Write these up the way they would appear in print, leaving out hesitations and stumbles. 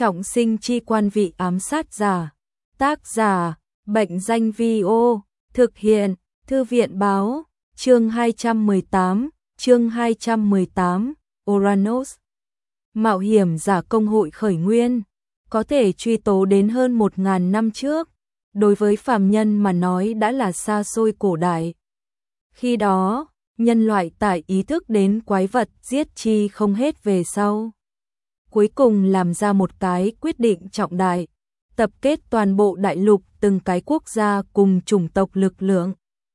Trọng sinh chi quan vị ám sát giả. Tác giả, Bệnh danh Vi-ô, thực hiện, Thư viện báo, chương 218, Oranos. Mạo hiểm giả công hội khởi nguyên, có thể truy tố đến hơn 1000 năm trước, đối với phàm nhân mà nói đã là xa xôi cổ đại. Khi đó, nhân loại tại ý thức đến quái vật giết chi không hết về sau. Cuối cùng làm ra một cái quyết định trọng đại, tập kết toàn bộ đại lục từng cái quốc gia cùng chủng tộc lực lượng.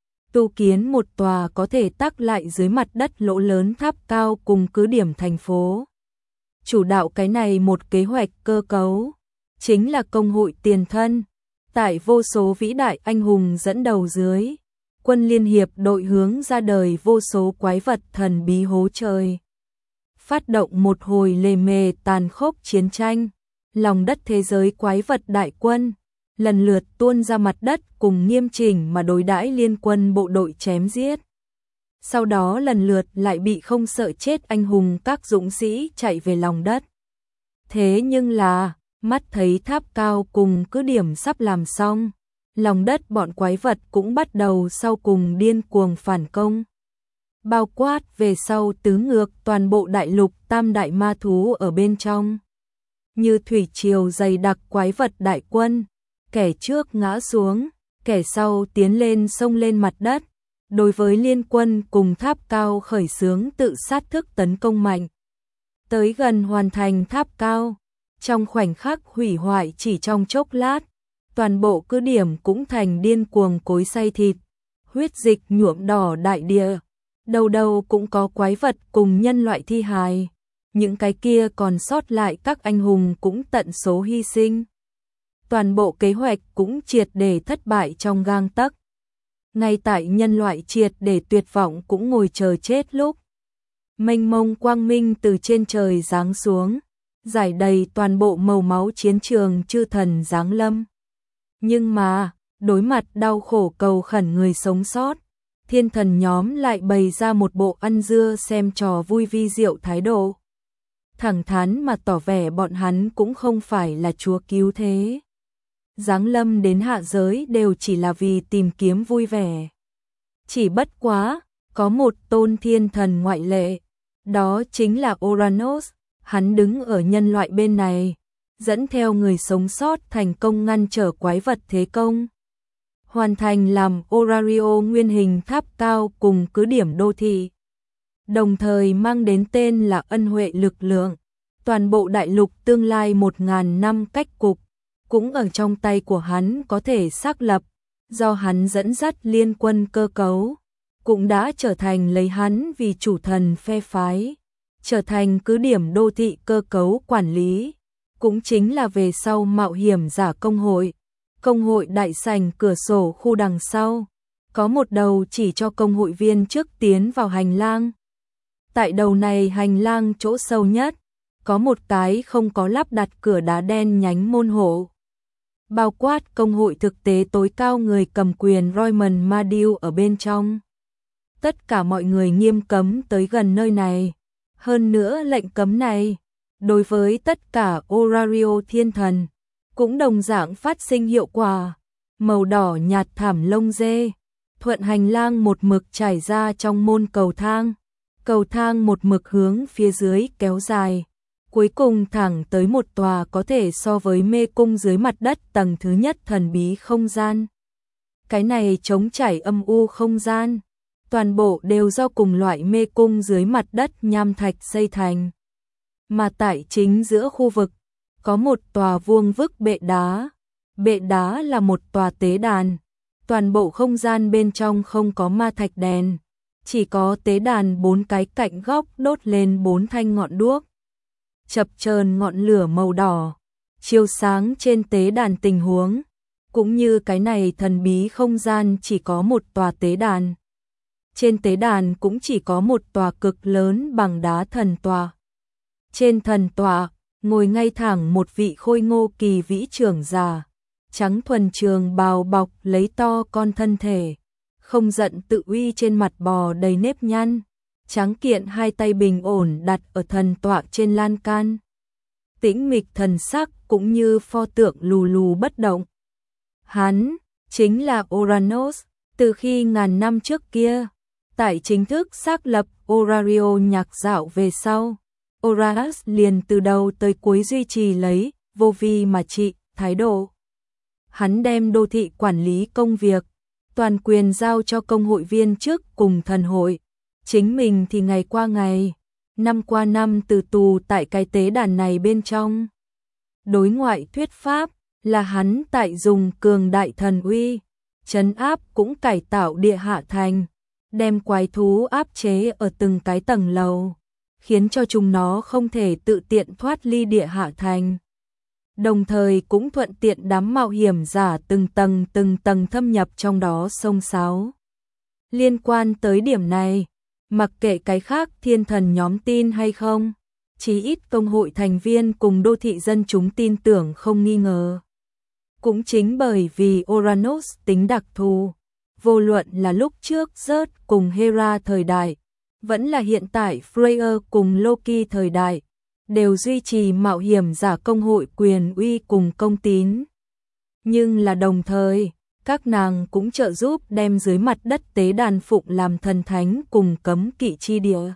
Tu kiến một tòa có thể tắc lại dưới mặt đất lỗ lớn tháp cao cùng cứ điểm thành phố. Chủ đạo cái này một kế hoạch cơ cấu, chính là công hội tiền thân, tại vô số vĩ đại anh hùng dẫn đầu dưới. Quân liên hiệp đội hướng ra đời vô số quái vật thần bí hố trời. Phát động một hồi lề mề tàn khốc chiến tranh, lòng đất thế giới quái vật đại quân, lần lượt tuôn ra mặt đất cùng nghiêm chỉnh mà đối đãi liên quân bộ đội chém giết. Sau đó lần lượt lại bị không sợ chết anh hùng các dũng sĩ chạy về lòng đất. Thế nhưng là, mắt thấy tháp cao cùng cứ điểm sắp làm xong, lòng đất bọn quái vật cũng bắt đầu sau cùng điên cuồng phản công. Bao quát về sau tứ ngược toàn bộ đại lục tam đại ma thú ở bên trong. Như thủy triều dày đặc quái vật đại quân, kẻ trước ngã xuống, kẻ sau tiến lên xông lên mặt đất. Đối với liên quân cùng tháp cao khởi xướng tự sát thức tấn công mạnh. Tới gần hoàn thành tháp cao, trong khoảnh khắc hủy hoại chỉ trong chốc lát, toàn bộ cứ điểm cũng thành điên cuồng cối xay thịt, huyết dịch nhuộm đỏ đại địa, đầu đầu cũng có quái vật cùng nhân loại thi hài, những cái kia còn sót lại các anh hùng cũng tận số hy sinh. Toàn bộ kế hoạch cũng triệt để thất bại trong gang tấc. Ngay tại nhân loại triệt để tuyệt vọng cũng ngồi chờ chết lúc, mênh mông quang minh từ trên trời giáng xuống, rải đầy toàn bộ màu máu chiến trường chư thần giáng lâm. Nhưng mà, đối mặt đau khổ cầu khẩn người sống sót, thiên thần nhóm lại bày ra một bộ ăn dưa xem trò vui vi diệu thái độ. Thẳng thắn mà tỏ vẻ bọn hắn cũng không phải là chúa cứu thế. Giáng lâm đến hạ giới đều chỉ là vì tìm kiếm vui vẻ. Chỉ bất quá, có một tôn thiên thần ngoại lệ, đó chính là Oranos, hắn đứng ở nhân loại bên này, dẫn theo người sống sót thành công ngăn trở quái vật thế công. Hoàn thành làm Orario nguyên hình tháp cao cùng cứ điểm đô thị. Đồng thời mang đến tên là ân huệ lực lượng, toàn bộ đại lục tương lai 1000 năm cách cục. Cũng ở trong tay của hắn có thể xác lập, do hắn dẫn dắt liên quân cơ cấu, cũng đã trở thành lấy hắn vì chủ thần phe phái, trở thành cứ điểm đô thị cơ cấu quản lý, cũng chính là về sau mạo hiểm giả công hội đại sảnh cửa sổ khu đằng sau, có một đầu chỉ cho công hội viên trước tiến vào hành lang. Tại đầu này hành lang chỗ sâu nhất, có một cái không có lắp đặt cửa đá đen nhánh môn hộ. Bao quát công hội thực tế tối cao người cầm quyền Royman Madiu ở bên trong. Tất cả mọi người nghiêm cấm tới gần nơi này. Hơn nữa lệnh cấm này, đối với tất cả Orario thiên thần, cũng đồng dạng phát sinh hiệu quả. Màu đỏ nhạt thảm lông dê, thuận hành lang một mực trải ra trong môn cầu thang một mực hướng phía dưới kéo dài. Cuối cùng thẳng tới một tòa có thể so với mê cung dưới mặt đất tầng thứ nhất thần bí không gian. Cái này trống trải âm u không gian, toàn bộ đều do cùng loại mê cung dưới mặt đất nham thạch xây thành. Mà tại chính giữa khu vực, có một tòa vuông vức bệ đá là một tòa tế đàn. Toàn bộ không gian bên trong không có ma thạch đèn, chỉ có tế đàn 4 cái cạnh góc đốt lên 4 thanh ngọn đuốc. Chập chờn ngọn lửa màu đỏ, chiếu sáng trên tế đàn tình huống, cũng như cái này thần bí không gian chỉ có một tòa tế đàn. Trên tế đàn cũng chỉ có một tòa cực lớn bằng đá thần tọa. Trên thần tọa, ngồi ngay thẳng một vị khôi ngô kỳ vĩ trưởng già, trắng thuần trường bào bọc lấy to con thân thể, không giận tự uy trên mặt bò đầy nếp nhăn. Tráng kiện hai tay bình ổn đặt ở thần tọa trên lan can. tĩnh mịch thần sắc cũng như pho tượng lù lù bất động. Hắn chính là Oranos, từ khi ngàn năm trước kia, tại chính thức xác lập Orario nhạc dạo về sau. Oranos liền từ đầu tới cuối duy trì lấy vô vi mà trị thái độ. Hắn đem đô thị quản lý công việc, toàn quyền giao cho công hội viên trước cùng thần hội. Chính mình thì ngày qua ngày, năm qua năm từ tù tại cái tế đàn này bên trong. Đối ngoại thuyết pháp là hắn tại dùng cường đại thần uy, trấn áp cũng cải tạo địa hạ thành, đem quái thú áp chế ở từng cái tầng lầu, khiến cho chúng nó không thể tự tiện thoát ly địa hạ thành. Đồng thời cũng thuận tiện đám mạo hiểm giả từng tầng thâm nhập trong đó xông xáo. Liên quan tới điểm này, mặc kệ cái khác thiên thần nhóm tin hay không, chí ít công hội thành viên cùng đô thị dân chúng tin tưởng không nghi ngờ. Cũng chính bởi vì Oranos tính đặc thù, vô luận là lúc trước Zeus cùng Hera thời đại, vẫn là hiện tại Freyr cùng Loki thời đại, đều duy trì mạo hiểm giả công hội quyền uy cùng công tín. Nhưng là đồng thời, các nàng cũng trợ giúp đem dưới mặt đất tế đàn phụng làm thần thánh cùng cấm kỵ chi địa.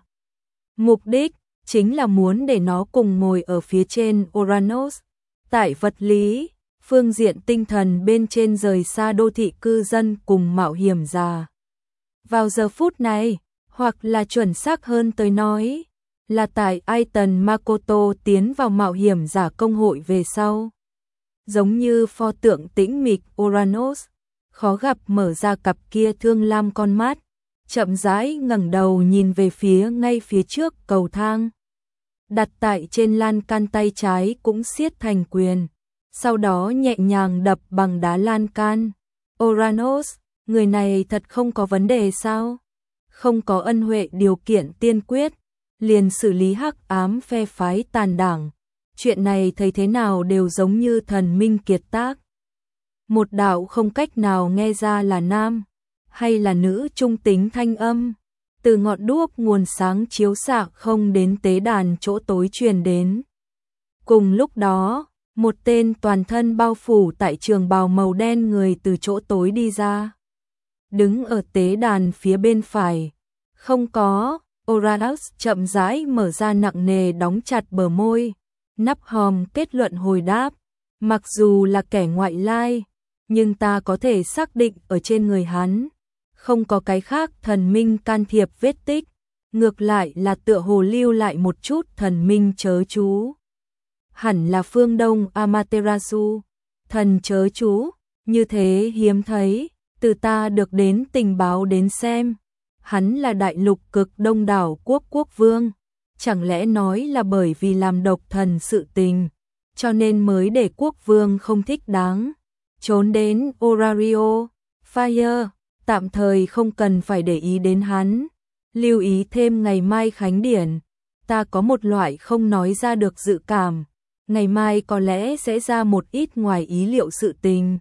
Mục đích chính là muốn để nó cùng ngồi ở phía trên Oranos, tại vật lý, phương diện tinh thần bên trên rời xa đô thị cư dân cùng mạo hiểm giả. Vào giờ phút này, hoặc là chuẩn xác hơn tới nói, là tại Aiton Makoto tiến vào mạo hiểm giả công hội về sau. Giống như pho tượng tĩnh mịch Oranos, khó gặp mở ra cặp kia thương lam con mắt, chậm rãi ngẩng đầu nhìn về phía ngay phía trước cầu thang. Đặt tại trên lan can tay trái cũng siết thành quyền, sau đó nhẹ nhàng đập bằng đá lan can. Oranos, người này thật không có vấn đề sao? Không có ân huệ điều kiện tiên quyết, liền xử lý hắc ám phe phái tàn đảng. Chuyện này thấy thế nào đều giống như thần minh kiệt tác. Một đạo không cách nào nghe ra là nam hay là nữ trung tính thanh âm, từ ngọn đuốc nguồn sáng chiếu xạ không đến tế đàn chỗ tối truyền đến. Cùng lúc đó, một tên toàn thân bao phủ tại trường bào màu đen người từ chỗ tối đi ra. Đứng ở tế đàn phía bên phải. Không có, Oranos chậm rãi mở ra nặng nề đóng chặt bờ môi, nắp hòm kết luận hồi đáp. Mặc dù là kẻ ngoại lai, nhưng ta có thể xác định ở trên người hắn không có cái khác thần minh can thiệp vết tích, ngược lại là tựa hồ lưu lại một chút thần minh chớ chú. Hẳn là phương Đông Amaterasu, thần chớ chú, như thế hiếm thấy, từ ta được đến tình báo đến xem, hắn là đại lục cực đông đảo quốc vương, chẳng lẽ nói là bởi vì làm độc thần sự tình, cho nên mới để quốc vương không thích đáng, trốn đến Orario, Fire, tạm thời không cần phải để ý đến hắn, lưu ý thêm ngày mai khánh điển, ta có một loại không nói ra được dự cảm, ngày mai có lẽ sẽ ra một ít ngoài ý liệu sự tình.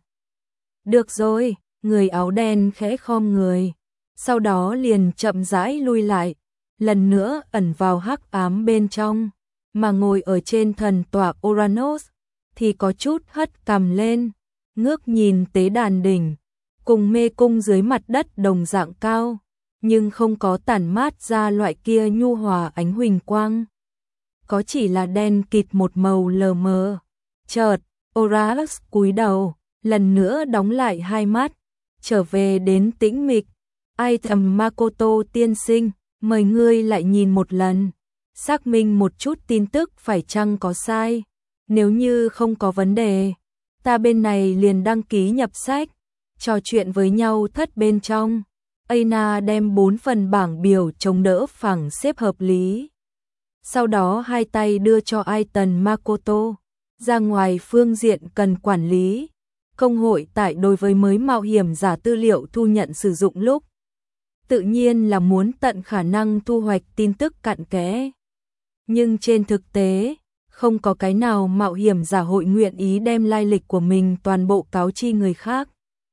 Được rồi, người áo đen khẽ khom người, sau đó liền chậm rãi lui lại, lần nữa ẩn vào hắc ám bên trong, mà ngồi ở trên thần tọa Oranos thì có chút hất cằm lên, ngước nhìn tế đàn đỉnh, cùng mê cung dưới mặt đất đồng dạng cao, nhưng không có tản mát ra loại kia nhu hòa ánh huỳnh quang. Có chỉ là đen kịt một màu lờ mờ. Chợt, Oranos cúi đầu, lần nữa đóng lại hai mắt, trở về đến tĩnh mịch. Ai thầm Makoto tiên sinh, mời ngươi lại nhìn một lần, xác minh một chút tin tức phải chăng có sai. Nếu như không có vấn đề, ta bên này liền đăng ký nhập sách, trò chuyện với nhau thất bên trong. Aina đem 4 phần bảng biểu chống đỡ phẳng xếp hợp lý. Sau đó hai tay đưa cho Aiton Makoto, ra ngoài phương diện cần quản lý. Công hội tại đối với mới mạo hiểm giả tư liệu thu nhận sử dụng lúc, tự nhiên là muốn tận khả năng thu hoạch tin tức cặn kẽ. Nhưng trên thực tế, không có cái nào mạo hiểm giả hội nguyện ý đem lai lịch của mình toàn bộ cáo chi người khác.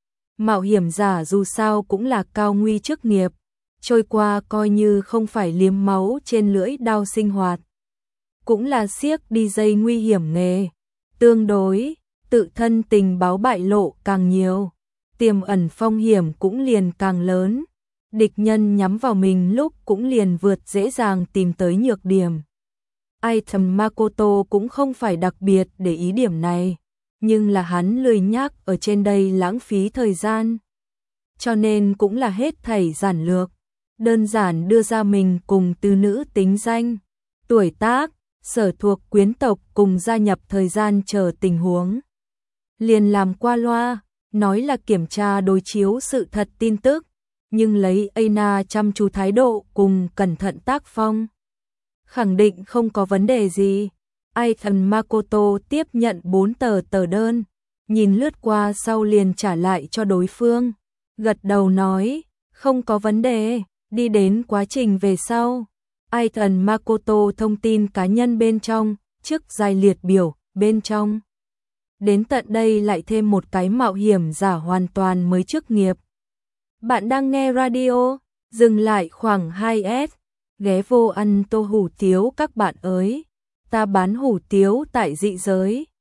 Mạo hiểm giả dù sao cũng là cao nguy chức nghiệp, trôi qua coi như không phải liếm máu trên lưỡi đao sinh hoạt. cũng là siếc DJ nguy hiểm nghề. Tương đối, tự thân tình báo bại lộ càng nhiều, tiềm ẩn phong hiểm cũng liền càng lớn. Địch nhân nhắm vào mình lúc cũng liền vượt dễ dàng tìm tới nhược điểm. Item Makoto cũng không phải đặc biệt để ý điểm này, nhưng là hắn lười nhác ở trên đây lãng phí thời gian. Cho nên cũng là hết thảy giản lược, đơn giản đưa ra mình cùng từ nữ tính danh, tuổi tác, sở thuộc quyến tộc cùng gia nhập thời gian chờ tình huống. Liền làm qua loa, nói là kiểm tra đối chiếu sự thật tin tức, nhưng lấy Aina chăm chú thái độ cùng cẩn thận tác phong, khẳng định không có vấn đề gì. Aitan Makoto tiếp nhận 4 tờ đơn, nhìn lướt qua sau liền trả lại cho đối phương, gật đầu nói, không có vấn đề, đi đến quá trình về sau. Aitan Makoto thông tin cá nhân bên trong, trước dài liệt biểu, bên trong. Đến tận đây lại thêm một cái mạo hiểm giả hoàn toàn mới chức nghiệp. Bạn đang nghe radio, dừng lại khoảng 2S, ghé vô ăn tô hủ tiếu các bạn ơi. Ta bán hủ tiếu tại dị giới.